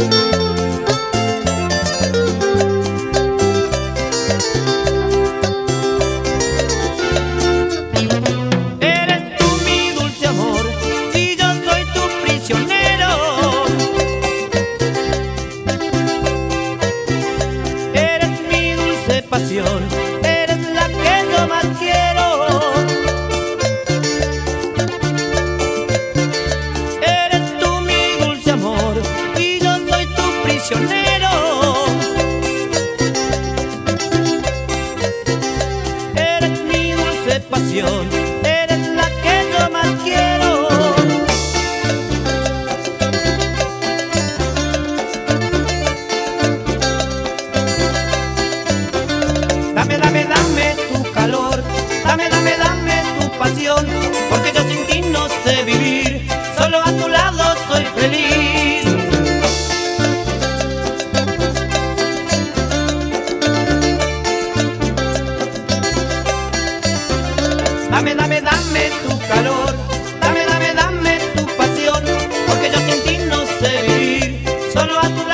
Eres tú mi dulce amor y yo soy tu prisionero. Eres mi dulce pasión, eres la que yo más quiero. Eres tú mi dulce amor y yo soy tu prisionero. Eres mi dulce pasión, eres la que yo más quiero. Dame, dame, dame tu calor, dame, dame, dame tu pasión, porque yo sin ti no sé vivir, solo a tu lado soy feliz. Dame, dame, dame tu calor, dame, dame, dame tu pasión, porque yo sin ti no sé vivir, solo a tu